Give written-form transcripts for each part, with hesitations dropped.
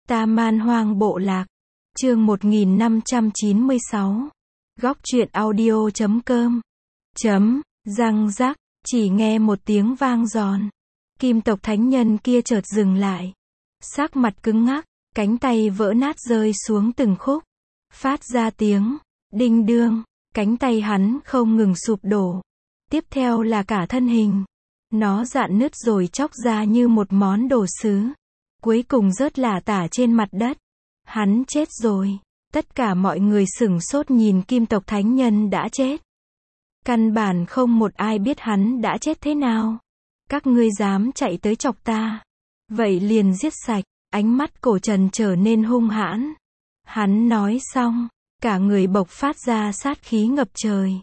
Ta Man Hoang Bộ Lạc. Chương 1596. Góc truyện audio.com. Răng rắc, chỉ nghe một tiếng vang giòn. Kim tộc thánh nhân kia chợt dừng lại. Sắc mặt cứng ngắc, cánh tay vỡ nát rơi xuống từng khúc. Phát ra tiếng đinh đương, cánh tay hắn không ngừng sụp đổ. Tiếp theo là cả thân hình. Nó rạn nứt rồi chóc ra như một món đồ sứ. Cuối cùng rớt lả tả trên mặt đất. Hắn chết rồi. Tất cả mọi người sửng sốt nhìn kim tộc thánh nhân đã chết. Căn bản không một ai biết hắn đã chết thế nào. Các ngươi dám chạy tới chọc ta. Vậy liền giết sạch. Ánh mắt Cổ Trần trở nên hung hãn. Hắn nói xong, cả người bộc phát ra sát khí ngập trời.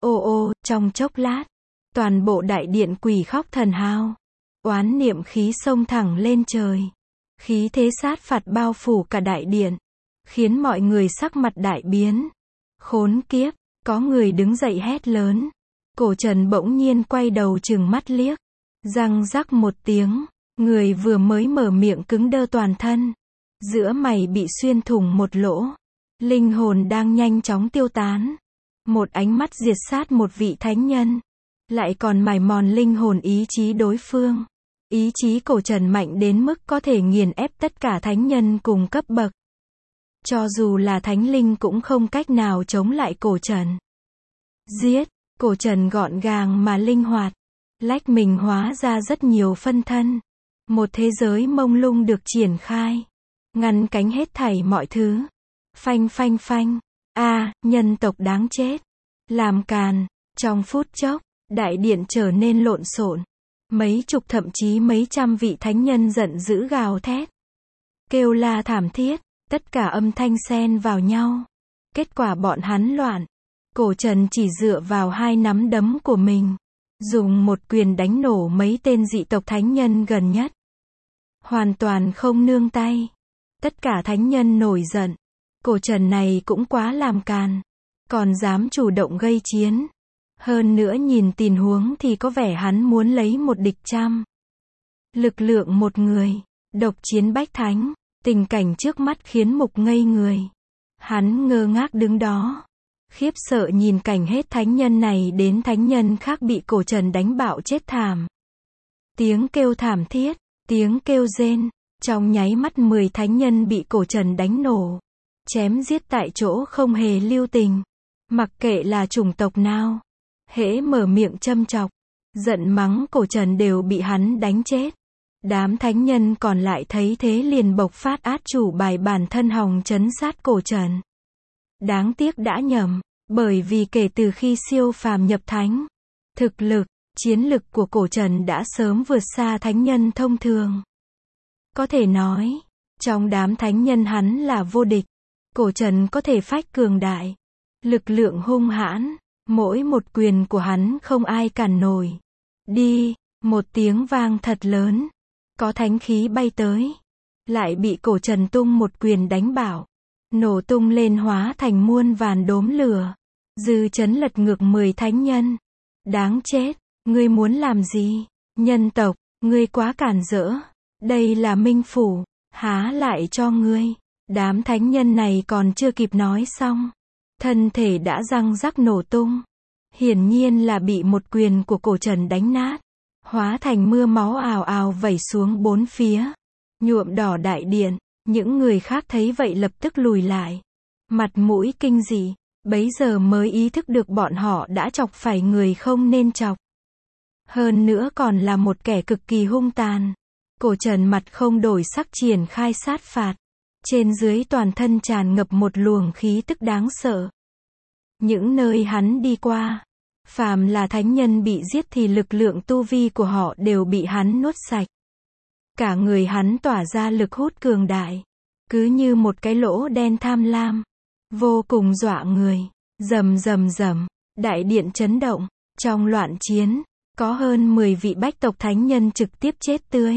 Ô, trong chốc lát, toàn bộ đại điện quỷ khóc thần hao. Oán niệm khí xông thẳng lên trời. Khí thế sát phạt bao phủ cả đại điện, khiến mọi người sắc mặt đại biến. Khốn kiếp, có người đứng dậy hét lớn. Cổ Trần bỗng nhiên quay đầu trừng mắt liếc. Răng rắc một tiếng, người vừa mới mở miệng cứng đơ toàn thân. Giữa mày bị xuyên thủng một lỗ. Linh hồn đang nhanh chóng tiêu tán. Một ánh mắt diệt sát một vị thánh nhân. Lại còn mài mòn linh hồn ý chí đối phương. Ý chí Cổ Trần mạnh đến mức có thể nghiền ép tất cả thánh nhân cùng cấp bậc. Cho dù là thánh linh cũng không cách nào chống lại Cổ Trần. Giết, Cổ Trần gọn gàng mà linh hoạt. Lách mình hóa ra rất nhiều phân thân. Một thế giới mông lung được triển khai. Ngăn cánh hết thảy mọi thứ. Phanh phanh phanh. Nhân tộc đáng chết. Làm càn. Trong phút chốc, đại điện trở nên lộn xộn. Mấy chục thậm chí mấy trăm vị thánh nhân giận dữ gào thét. Kêu la thảm thiết, tất cả âm thanh xen vào nhau. Kết quả bọn hắn loạn. Cổ Trần chỉ dựa vào hai nắm đấm của mình. Dùng một quyền đánh nổ mấy tên dị tộc thánh nhân gần nhất. Hoàn toàn không nương tay. Tất cả thánh nhân nổi giận. Cổ Trần này cũng quá làm càn. Còn dám chủ động gây chiến. Hơn nữa nhìn tình huống thì có vẻ hắn muốn lấy một địch trăm. Lực lượng một người, độc chiến bách thánh, tình cảnh trước mắt khiến Mục ngây người. Hắn ngơ ngác đứng đó, khiếp sợ nhìn cảnh hết thánh nhân này đến thánh nhân khác bị Cổ Trần đánh bạo chết thảm. Tiếng kêu thảm thiết, tiếng kêu rên, trong nháy mắt 10 thánh nhân bị Cổ Trần đánh nổ. Chém giết tại chỗ không hề lưu tình. Mặc kệ là chủng tộc nào. Hễ mở miệng châm chọc, giận mắng Cổ Trần đều bị hắn đánh chết. Đám thánh nhân còn lại thấy thế liền bộc phát át chủ bài bản thân hòng trấn sát Cổ Trần. Đáng tiếc đã nhầm, bởi vì kể từ khi siêu phàm nhập thánh, thực lực, chiến lực của Cổ Trần đã sớm vượt xa thánh nhân thông thường. Có thể nói, trong đám thánh nhân hắn là vô địch. Cổ Trần có thể phách cường đại, lực lượng hung hãn. Mỗi một quyền của hắn không ai cản nổi. Đi, một tiếng vang thật lớn. Có thánh khí bay tới. Lại bị Cổ Trần tung một quyền đánh bạo. Nổ tung lên hóa thành muôn vàn đốm lửa. Dư chấn lật ngược 10 thánh nhân. Đáng chết, ngươi muốn làm gì? Nhân tộc, ngươi quá cản rỡ. Đây là minh phủ, há lại cho ngươi. Đám thánh nhân này còn chưa kịp nói xong. Thân thể đã răng rắc nổ tung. Hiển nhiên là bị một quyền của Cổ Trần đánh nát. Hóa thành mưa máu ào ào vẩy xuống bốn phía. Nhuộm đỏ đại điện. Những người khác thấy vậy lập tức lùi lại. Mặt mũi kinh dị. Bấy giờ mới ý thức được bọn họ đã chọc phải người không nên chọc. Hơn nữa còn là một kẻ cực kỳ hung tàn. Cổ Trần mặt không đổi sắc triển khai sát phạt. Trên dưới toàn thân tràn ngập một luồng khí tức đáng sợ. Những nơi hắn đi qua, phàm là thánh nhân bị giết thì lực lượng tu vi của họ đều bị hắn nuốt sạch. Cả người hắn tỏa ra lực hút cường đại, cứ như một cái lỗ đen tham lam, vô cùng dọa người. Rầm rầm rầm, đại điện chấn động, trong loạn chiến, có hơn 10 vị bách tộc thánh nhân trực tiếp chết tươi.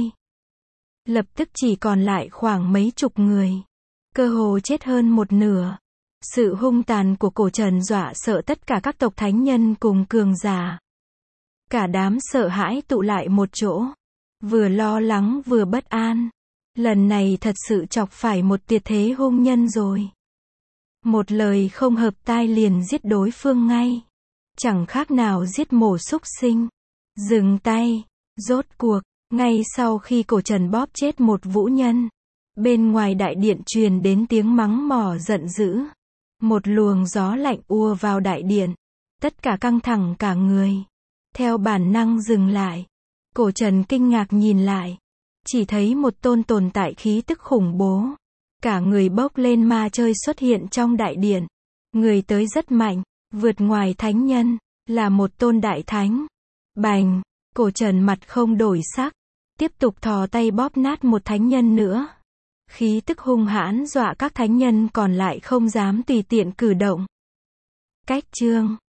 Lập tức chỉ còn lại khoảng mấy chục người, cơ hồ chết hơn một nửa. Sự hung tàn của Cổ Trần dọa sợ tất cả các tộc thánh nhân cùng cường giả. Cả đám sợ hãi tụ lại một chỗ. Vừa lo lắng vừa bất an. Lần này thật sự chọc phải một tuyệt thế hung nhân rồi. Một lời không hợp tai liền giết đối phương ngay. Chẳng khác nào giết mổ súc sinh. Dừng tay. Rốt cuộc, ngay sau khi cổ trần bóp chết một vũ nhân, bên ngoài đại điện truyền đến tiếng mắng mỏ giận dữ. Một luồng gió lạnh ùa vào đại điện. Tất cả căng thẳng cả người. Theo bản năng dừng lại. Cổ trần kinh ngạc nhìn lại. Chỉ thấy một tôn tồn tại khí tức khủng bố. Cả người bốc lên ma chơi xuất hiện trong đại điện. Người tới rất mạnh, vượt ngoài thánh nhân, là một tôn đại thánh. Bành, cổ trần mặt không đổi sắc. Tiếp tục thò tay bóp nát một thánh nhân nữa. Khí tức hung hãn dọa các thánh nhân còn lại không dám tùy tiện cử động. Cách chương